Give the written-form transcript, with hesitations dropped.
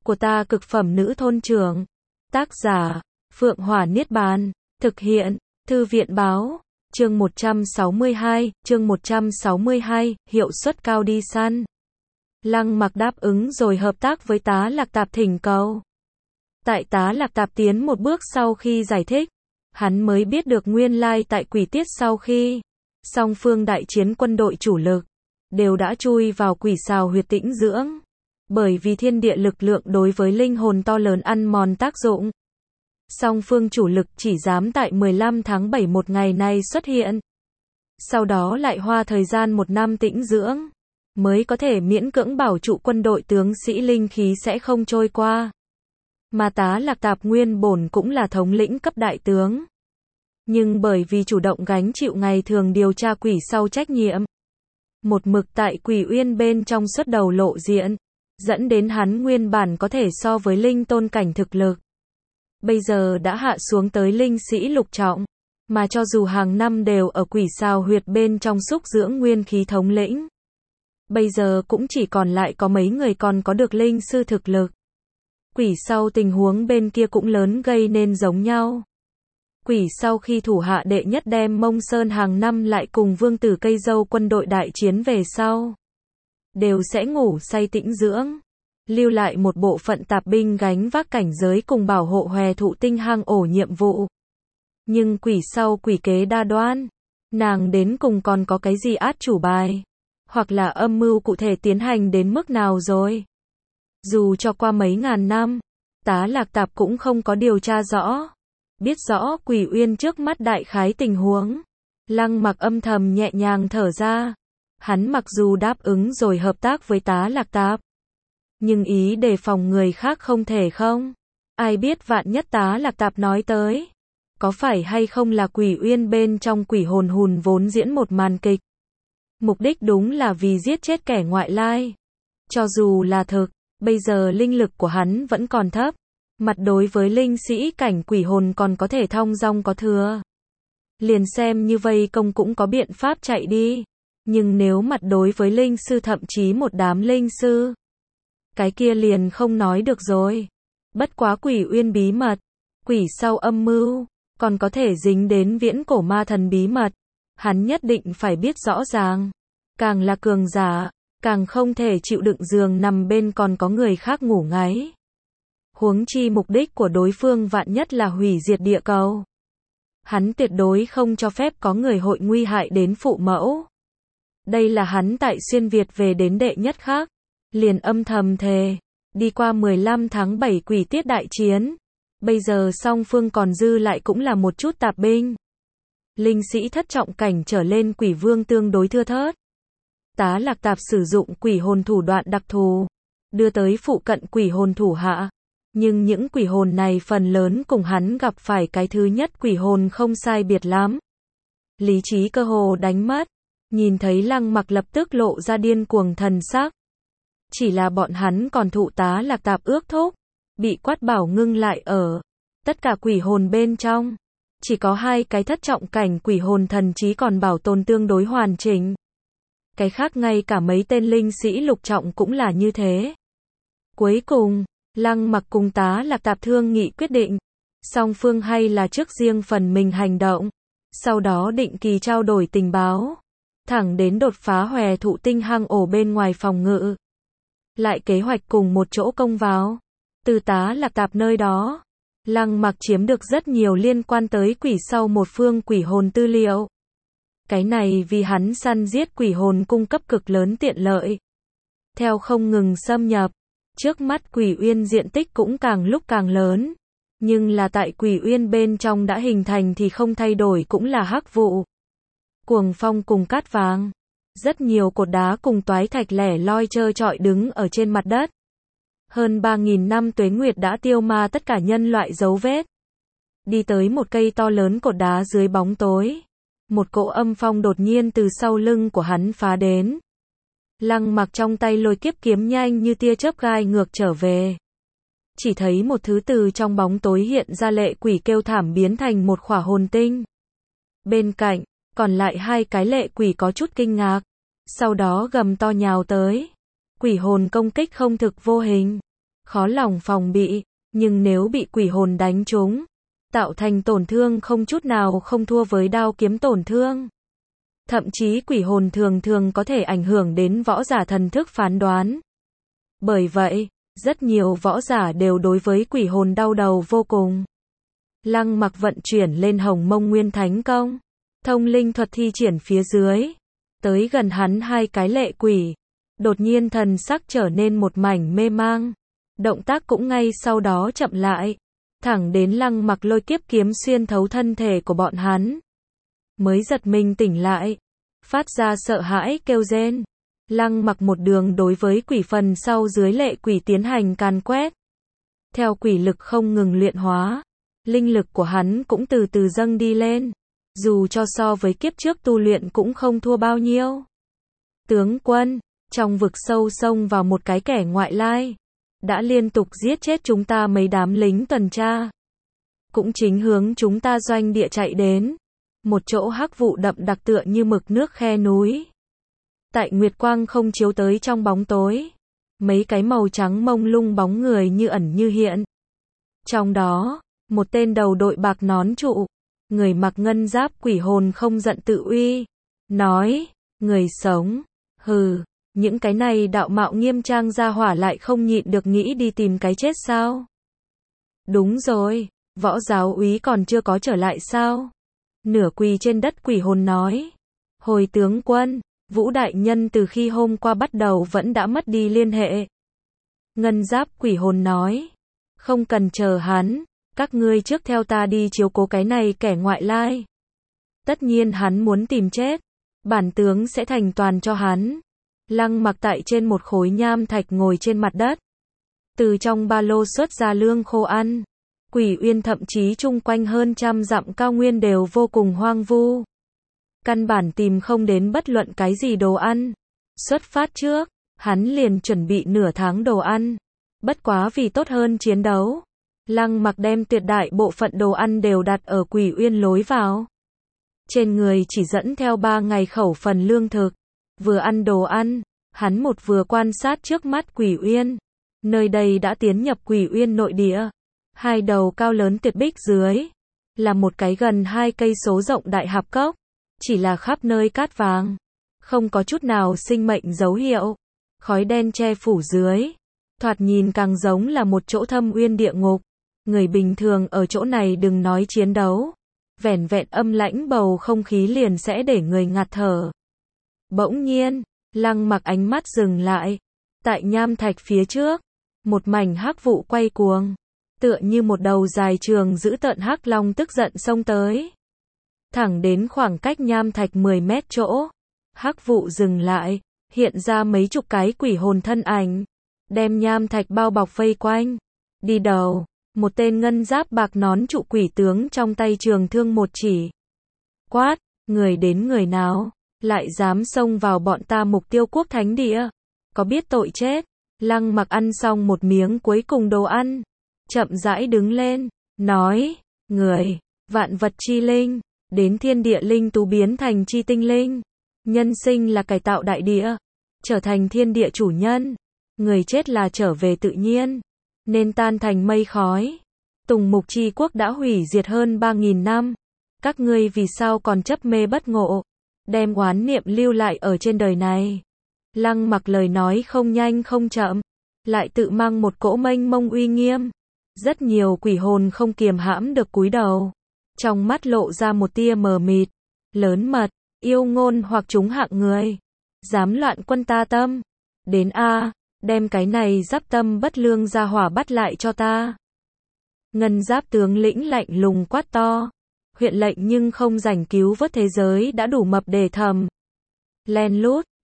của ta cực phẩm nữ thôn trưởng. Tác giả, Phượng Hỏa Niết Bàn. Thực hiện, Thư viện báo. Chương 162, hiệu suất cao đi săn. Lăng Mặc đáp ứng rồi hợp tác với Tá Lạc Tạp thỉnh cầu. Tại Tá Lạc Tạp tiến một bước sau khi giải thích, hắn mới biết được nguyên lai tại Quỷ Tiết sau khi song phương đại chiến quân đội chủ lực đều đã chui vào quỷ sào huyệt tĩnh dưỡng. Bởi vì thiên địa lực lượng đối với linh hồn to lớn ăn mòn tác dụng, song phương chủ lực chỉ dám tại 15 tháng 7 một ngày này xuất hiện. Sau đó lại hoa thời gian 1 năm tĩnh dưỡng, mới có thể miễn cưỡng bảo trụ quân đội tướng sĩ linh khí sẽ không trôi qua. Mà Tá Lạc Tạp nguyên bổn cũng là thống lĩnh cấp đại tướng. Nhưng bởi vì chủ động gánh chịu ngày thường điều tra quỷ sau trách nhiệm, một mực tại Quỷ Uyên bên trong xuất đầu lộ diện, dẫn đến hắn nguyên bản có thể so với linh tôn cảnh thực lực, bây giờ đã hạ xuống tới linh sĩ lục trọng, mà cho dù hàng năm đều ở quỷ sào huyệt bên trong xúc dưỡng nguyên khí thống lĩnh, bây giờ cũng chỉ còn lại có mấy người còn có được linh sư thực lực. Quỷ sau tình huống bên kia cũng lớn gây nên giống nhau. Quỷ sau khi thủ hạ đệ nhất đem Mông Sơn hàng năm lại cùng vương tử cây dâu quân đội đại chiến về sau, đều sẽ ngủ say tĩnh dưỡng, lưu lại một bộ phận tạp binh gánh vác cảnh giới cùng bảo hộ hòe thụ tinh hang ổ nhiệm vụ. Nhưng quỷ sau quỷ kế đa đoan, nàng đến cùng còn có cái gì át chủ bài, hoặc là âm mưu cụ thể tiến hành đến mức nào rồi. Dù cho qua mấy ngàn năm, Tá Lạc Tạp cũng không có điều tra rõ, biết rõ Quỷ Uyên trước mắt đại khái tình huống. Lăng Mặc âm thầm nhẹ nhàng thở ra. Hắn mặc dù đáp ứng rồi hợp tác với Tá Lạc Tạp, nhưng ý đề phòng người khác không thể không. Ai biết vạn nhất Tá Lạc Tạp nói tới, có phải hay không là Quỷ Uyên bên trong quỷ hồn hùn vốn diễn một màn kịch. Mục đích đúng là vì giết chết kẻ ngoại lai. Cho dù là thực, bây giờ linh lực của hắn vẫn còn thấp, mặt đối với linh sĩ cảnh quỷ hồn còn có thể thong dong có thừa. Liền xem như vây công cũng có biện pháp chạy đi. Nhưng nếu mặt đối với linh sư thậm chí một đám linh sư, cái kia liền không nói được rồi. Bất quá Quỷ Uyên bí mật, quỷ sau âm mưu, còn có thể dính đến viễn cổ ma thần bí mật, hắn nhất định phải biết rõ ràng. Càng là cường giả, càng không thể chịu đựng giường nằm bên còn có người khác ngủ ngáy. Huống chi mục đích của đối phương vạn nhất là hủy diệt địa cầu, hắn tuyệt đối không cho phép có người hội nguy hại đến phụ mẫu. Đây là hắn tại xuyên Việt về đến đệ nhất khác, liền âm thầm thề, đi qua 15 tháng 7 quỷ tiết đại chiến, bây giờ song phương còn dư lại cũng là một chút tạp binh. Linh sĩ thất trọng cảnh trở lên quỷ vương tương đối thưa thớt. Tá Lạc Tạp sử dụng quỷ hồn thủ đoạn đặc thù, đưa tới phụ cận quỷ hồn thủ hạ. Nhưng những quỷ hồn này phần lớn cùng hắn gặp phải cái thứ nhất quỷ hồn không sai biệt lắm. Lý trí cơ hồ đánh mất. Nhìn thấy Lăng Mặc lập tức lộ ra điên cuồng thần sắc. Chỉ là bọn hắn còn thụ Tá Lạc Tạp ước thúc, bị quát bảo ngưng lại ở tất cả quỷ hồn bên trong. Chỉ có 2 cái thất trọng cảnh quỷ hồn thần trí còn bảo tồn tương đối hoàn chỉnh. Cái khác ngay cả mấy tên linh sĩ lục trọng cũng là như thế. Cuối cùng, Lăng Mặc cùng Tá Lạc Tạp thương nghị quyết định, song phương hay là trước riêng phần mình hành động, sau đó định kỳ trao đổi tình báo, thẳng đến đột phá hòe thụ tinh hang ổ bên ngoài phòng ngự. Lại kế hoạch cùng một chỗ công vào. Từ Tá Lạc Tạp nơi đó, Lăng Mặc chiếm được rất nhiều liên quan tới quỷ sau một phương quỷ hồn tư liệu. Cái này vì hắn săn giết quỷ hồn cung cấp cực lớn tiện lợi. Theo không ngừng xâm nhập, trước mắt Quỷ Uyên diện tích cũng càng lúc càng lớn. Nhưng là tại Quỷ Uyên bên trong đã hình thành thì không thay đổi cũng là hắc vụ, cuồng phong cùng cát vàng. Rất nhiều cột đá cùng toái thạch lẻ loi trơ trọi đứng ở trên mặt đất. Hơn 3.000 năm tuế nguyệt đã tiêu ma tất cả nhân loại dấu vết. Đi tới một cây to lớn cột đá dưới bóng tối. Một cỗ âm phong đột nhiên từ sau lưng của hắn phá đến. Lăng Mặc trong tay lôi kiếp kiếm nhanh như tia chớp gai ngược trở về. Chỉ thấy một thứ từ trong bóng tối hiện ra lệ quỷ kêu thảm biến thành một khỏa hồn tinh. Bên cạnh, còn lại 2 cái lệ quỷ có chút kinh ngạc. Sau đó gầm to nhào tới. Quỷ hồn công kích không thực vô hình. khó lòng phòng bị, nhưng nếu bị quỷ hồn đánh trúng, tạo thành tổn thương không chút nào không thua với đao kiếm tổn thương. Thậm chí quỷ hồn thường thường có thể ảnh hưởng đến võ giả thần thức phán đoán. Bởi vậy, rất nhiều võ giả đều đối với quỷ hồn đau đầu vô cùng. Lăng Mặc vận chuyển lên Hồng Mông Nguyên Thánh Công, thông linh thuật thi triển phía dưới, tới gần hắn hai cái lệ quỷ, đột nhiên thần sắc trở nên một mảnh mê mang, động tác cũng ngay sau đó chậm lại, thẳng đến Lăng Mặc lôi kiếp kiếm xuyên thấu thân thể của bọn hắn, mới giật mình tỉnh lại, phát ra sợ hãi kêu rên. Lăng Mặc một đường đối với quỷ phần sau dưới lệ quỷ tiến hành càn quét. Theo quỷ lực không ngừng luyện hóa, linh lực của hắn cũng từ từ dâng đi lên, dù cho so với kiếp trước tu luyện cũng không thua bao nhiêu. Tướng quân, trong vực sâu xông vào một cái kẻ ngoại lai, đã liên tục giết chết chúng ta mấy đám lính tuần tra. Cũng chính hướng chúng ta doanh địa chạy đến, một chỗ hắc vụ đậm đặc tựa như mực nước khe núi. Tại nguyệt quang không chiếu tới trong bóng tối, mấy cái màu trắng mông lung bóng người như ẩn như hiện. Trong đó, một tên đầu đội bạc nón trụ, người mặc ngân giáp quỷ hồn không giận tự uy, nói, người sống, hừ, những cái này đạo mạo nghiêm trang ra hỏa lại không nhịn được nghĩ đi tìm cái chết sao? Đúng rồi, võ giáo úy còn chưa có trở lại sao? Nửa quỳ trên đất quỷ hồn nói, hồi tướng quân, Vũ đại nhân từ khi hôm qua bắt đầu vẫn đã mất đi liên hệ. Ngân giáp quỷ hồn nói, không cần chờ hắn, các ngươi trước theo ta đi chiếu cố cái này kẻ ngoại lai. Tất nhiên hắn muốn tìm chết, bản tướng sẽ thành toàn cho hắn. Lăng Mặc tại trên một khối nham thạch ngồi trên mặt đất, từ trong ba lô xuất ra lương khô ăn. Quỷ Uyên thậm chí chung quanh hơn 100 dặm cao nguyên đều vô cùng hoang vu, căn bản tìm không đến bất luận cái gì đồ ăn. Xuất phát trước, hắn liền chuẩn bị nửa tháng đồ ăn. Bất quá vì tốt hơn chiến đấu, Lăng Mặc đem tuyệt đại bộ phận đồ ăn đều đặt ở Quỷ Uyên lối vào. Trên người chỉ dẫn theo 3 ngày khẩu phần lương thực. Vừa ăn đồ ăn, hắn một vừa quan sát trước mắt Quỷ Uyên. Nơi đây đã tiến nhập Quỷ Uyên nội địa. Hai đầu cao lớn tuyệt bích dưới, là một cái gần 2 cây số rộng đại hạp cốc. Chỉ là khắp nơi cát vàng, không có chút nào sinh mệnh dấu hiệu. Khói đen che phủ dưới, thoạt nhìn càng giống là một chỗ thâm uyên địa ngục. Người bình thường ở chỗ này đừng nói chiến đấu, vẻn vẹn âm lãnh bầu không khí liền sẽ để người ngạt thở. Bỗng nhiên, Lăng Mặc ánh mắt dừng lại. Tại nham thạch phía trước, một mảnh hắc vụ quay cuồng, tựa như một đầu dài trường dữ tợn hắc long tức giận xông tới. Thẳng đến khoảng cách nham thạch 10 mét chỗ, hắc vụ dừng lại, hiện ra mấy chục cái quỷ hồn thân ảnh, đem nham thạch bao bọc vây quanh. Đi đầu, một tên ngân giáp bạc nón trụ quỷ tướng trong tay trường thương một chỉ. Quát, người đến người nào, lại dám xông vào bọn ta mục tiêu quốc thánh địa, có biết tội chết. Lăng Mặc ăn xong một miếng cuối cùng đồ ăn, chậm rãi đứng lên, nói, người, vạn vật chi linh, đến thiên địa linh tú biến thành chi tinh linh. Nhân sinh là cải tạo đại địa, trở thành thiên địa chủ nhân. Người chết là trở về tự nhiên, nên tan thành mây khói. Tùng Mục Chi quốc đã hủy diệt hơn 3.000 năm. Các ngươi vì sao còn chấp mê bất ngộ, đem oán niệm lưu lại ở trên đời này. Lăng Mặc lời nói không nhanh không chậm, lại tự mang một cỗ mênh mông uy nghiêm. Rất nhiều quỷ hồn không kiềm hãm được cúi đầu, trong mắt lộ ra một tia mờ mịt. Lớn mật, yêu ngôn hoặc chúng hạng người, dám loạn quân ta tâm. Đến a, đem cái này giáp tâm bất lương ra hỏa bắt lại cho ta. Ngân giáp tướng lĩnh lạnh lùng quát to. Huyện lệnh nhưng không rảnh cứu vớt thế giới đã đủ mập để thầm. Len lút,